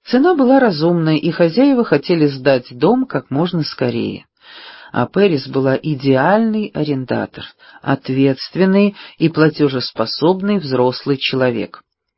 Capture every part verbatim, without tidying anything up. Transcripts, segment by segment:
Цена была разумной, и хозяева хотели сдать дом как можно скорее. А Пэрис была идеальный арендатор, ответственный и платежеспособный взрослый человек.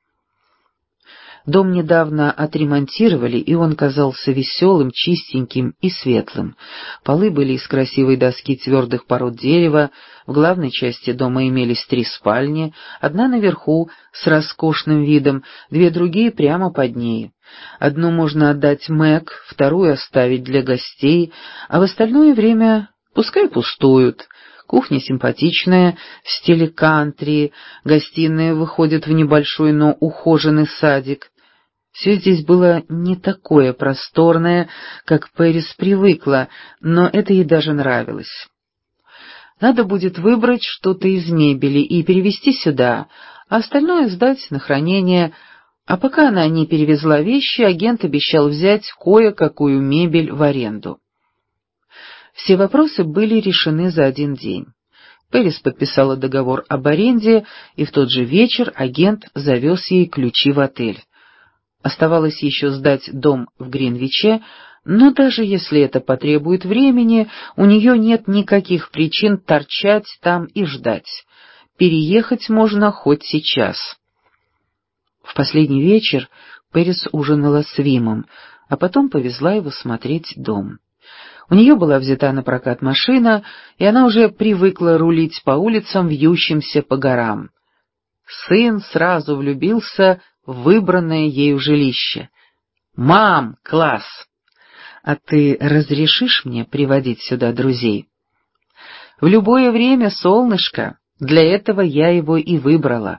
Дом недавно отремонтировали, и он казался веселым, чистеньким и светлым. Полы были из красивой доски твердых пород дерева, в главной части дома имелись три спальни, одна наверху с роскошным видом, две другие прямо под ней. Одну можно отдать Мэг, вторую оставить для гостей, а в остальное время пускай пустуют. Кухня симпатичная, в стиле кантри, гостиная выходит в небольшой, но ухоженный садик. Все здесь было не такое просторное, как Пэрис привыкла, но это ей даже нравилось. Надо будет выбрать что-то из мебели и перевезти сюда, а остальное сдать на хранение. А пока она не перевезла вещи, агент обещал взять кое-какую мебель в аренду. Все вопросы были решены за один день. Пэрис подписала договор об аренде, и в тот же вечер агент завез ей ключи в отель. Оставалось еще сдать дом в Гринвиче, но даже если это потребует времени, у нее нет никаких причин торчать там и ждать. Переехать можно хоть сейчас. В последний вечер Пэрис ужинала с Вимом, а потом повезла его смотреть дом. У нее была взята на прокат машина, и она уже привыкла рулить по улицам, вьющимся по горам. Сын сразу влюбился в выбранное ею жилище. «Мам, класс! А ты разрешишь мне приводить сюда друзей?» «В любое время, солнышко, для этого я его и выбрала».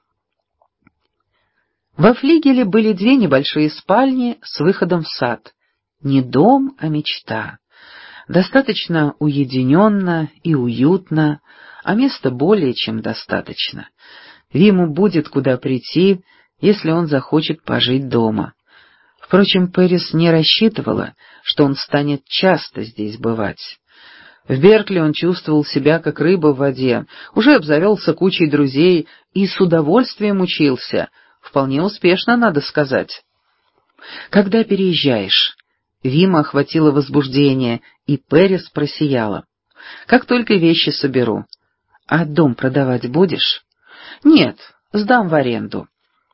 Во флигеле были две небольшие спальни с выходом в сад. Не дом, а мечта. Достаточно уединенно и уютно, а места более чем достаточно. Виму будет куда прийти, если он захочет пожить дома. Впрочем, Пэрис не рассчитывала, что он станет часто здесь бывать. В Беркли он чувствовал себя как рыба в воде, уже обзавелся кучей друзей и с удовольствием учился, вполне успешно, надо сказать. «Когда переезжаешь?» Вима охватило возбуждение, и Пэрис просияла. «Как только вещи соберу». «А дом продавать будешь?» «Нет, сдам в аренду».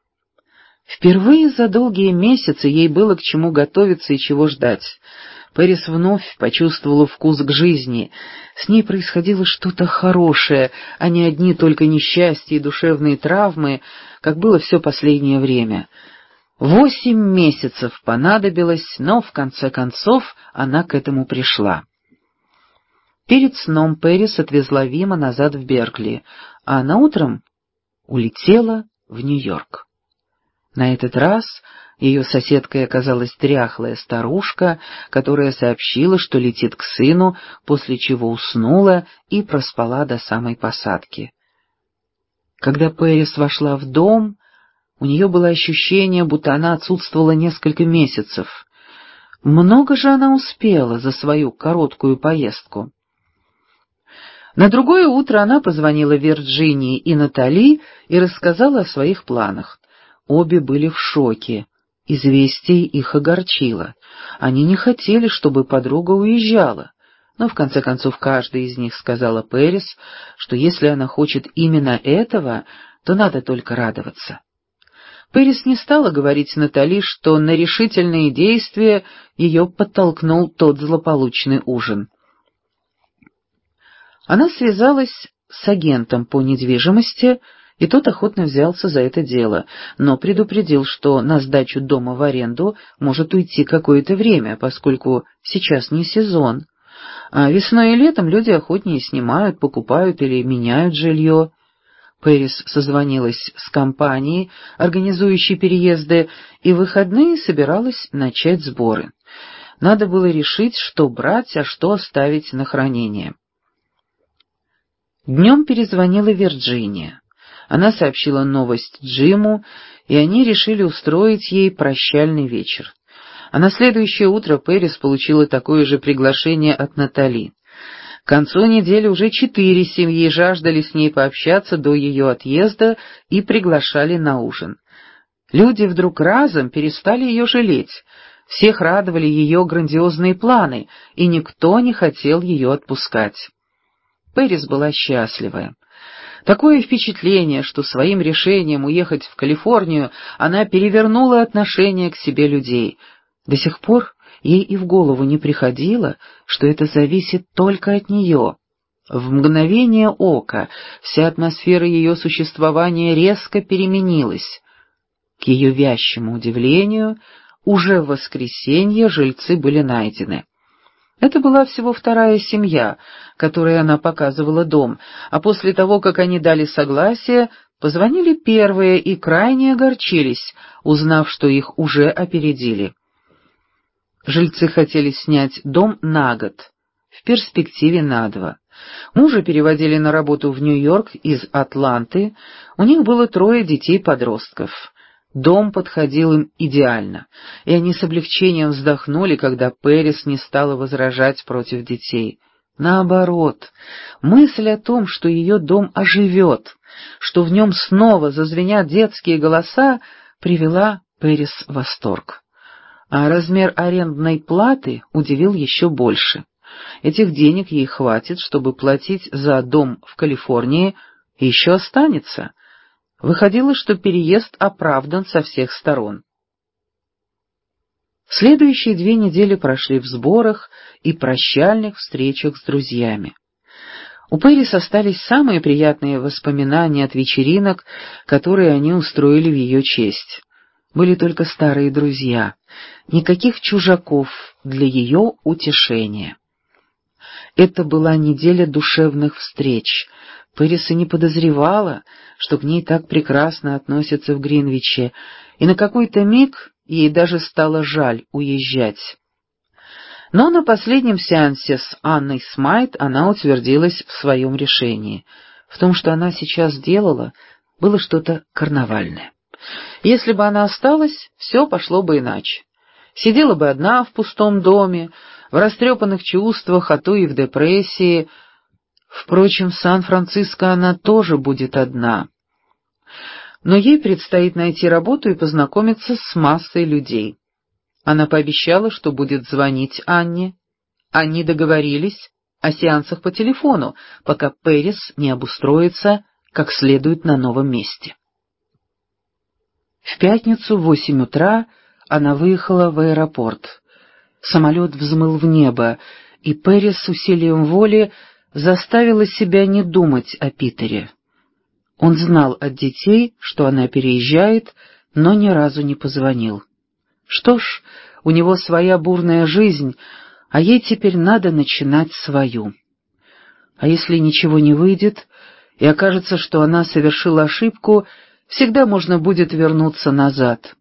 Впервые за долгие месяцы ей было к чему готовиться и чего ждать. Пэрис вновь почувствовала вкус к жизни. С ней происходило что-то хорошее, а не одни только несчастья и душевные травмы, как было все последнее время. Восемь месяцев понадобилось, но в конце концов она к этому пришла. Перед сном Пэрис отвезла Вима назад в Беркли, а наутром улетела в Нью-Йорк. На этот раз ее соседкой оказалась дряхлая старушка, которая сообщила, что летит к сыну, после чего уснула и проспала до самой посадки. Когда Пэрис вошла в дом, у нее было ощущение, будто она отсутствовала несколько месяцев. Много же она успела за свою короткую поездку. На другое утро она позвонила Вирджинии и Натали и рассказала о своих планах. Обе были в шоке. Известие их огорчило. Они не хотели, чтобы подруга уезжала. Но в конце концов каждая из них сказала Пэрис, что если она хочет именно этого, то надо только радоваться. Пэрис не стала говорить Натали, что на решительные действия ее подтолкнул тот злополучный ужин. Она связалась с агентом по недвижимости, и тот охотно взялся за это дело, но предупредил, что на сдачу дома в аренду может уйти какое-то время, поскольку сейчас не сезон, а весной и летом люди охотнее снимают, покупают или меняют жилье. Пэрис созвонилась с компанией, организующей переезды, и в выходные собиралась начать сборы. Надо было решить, что брать, а что оставить на хранение. Днем перезвонила Вирджиния. Она сообщила новость Джиму, и они решили устроить ей прощальный вечер. А на следующее утро Пэрис получила такое же приглашение от Натали. К концу недели уже четыре семьи жаждали с ней пообщаться до ее отъезда и приглашали на ужин. Люди вдруг разом перестали ее жалеть, всех радовали ее грандиозные планы, и никто не хотел ее отпускать. Пэрис была счастлива. Такое впечатление, что своим решением уехать в Калифорнию она перевернула отношение к себе людей. До сих пор ей и в голову не приходило, что это зависит только от нее. В мгновение ока вся атмосфера ее существования резко переменилась. К ее вящему удивлению, уже в воскресенье жильцы были найдены. Это была всего вторая семья, которой она показывала дом, а после того, как они дали согласие, позвонили первые и крайне огорчились, узнав, что их уже опередили. Жильцы хотели снять дом на год, в перспективе на два. Мужа переводили на работу в Нью-Йорк из Атланты, у них было трое детей-подростков. Дом подходил им идеально, и они с облегчением вздохнули, когда Пэрис не стала возражать против детей. Наоборот, мысль о том, что ее дом оживет, что в нем снова зазвенят детские голоса, привела Пэрис в восторг. А размер арендной платы удивил еще больше. Этих денег ей хватит, чтобы платить за дом в Калифорнии, и еще останется. Выходило, что переезд оправдан со всех сторон. Следующие две недели прошли в сборах и прощальных встречах с друзьями. У Пэрис остались самые приятные воспоминания от вечеринок, которые они устроили в ее честь. Были только старые друзья, никаких чужаков для ее утешения. Это была неделя душевных встреч. Пэрис и не подозревала, что к ней так прекрасно относятся в Гринвиче, и на какой-то миг ей даже стало жаль уезжать. Но на последнем сеансе с Анной Смайт она утвердилась в своем решении. В том, что она сейчас делала, было что-то карнавальное. Если бы она осталась, все пошло бы иначе. Сидела бы одна в пустом доме, в растрепанных чувствах, а то и в депрессии. Впрочем, в Сан-Франциско она тоже будет одна. Но ей предстоит найти работу и познакомиться с массой людей. Она пообещала, что будет звонить Анне. Они договорились о сеансах по телефону, пока Пэрис не обустроится как следует на новом месте. В пятницу в восемь утра она выехала в аэропорт. Самолет взмыл в небо, и Пэрис с усилием воли заставила себя не думать о Питере. Он знал от детей, что она переезжает, но ни разу не позвонил. Что ж, у него своя бурная жизнь, а ей теперь надо начинать свою. А если ничего не выйдет, и окажется, что она совершила ошибку, всегда можно будет вернуться назад.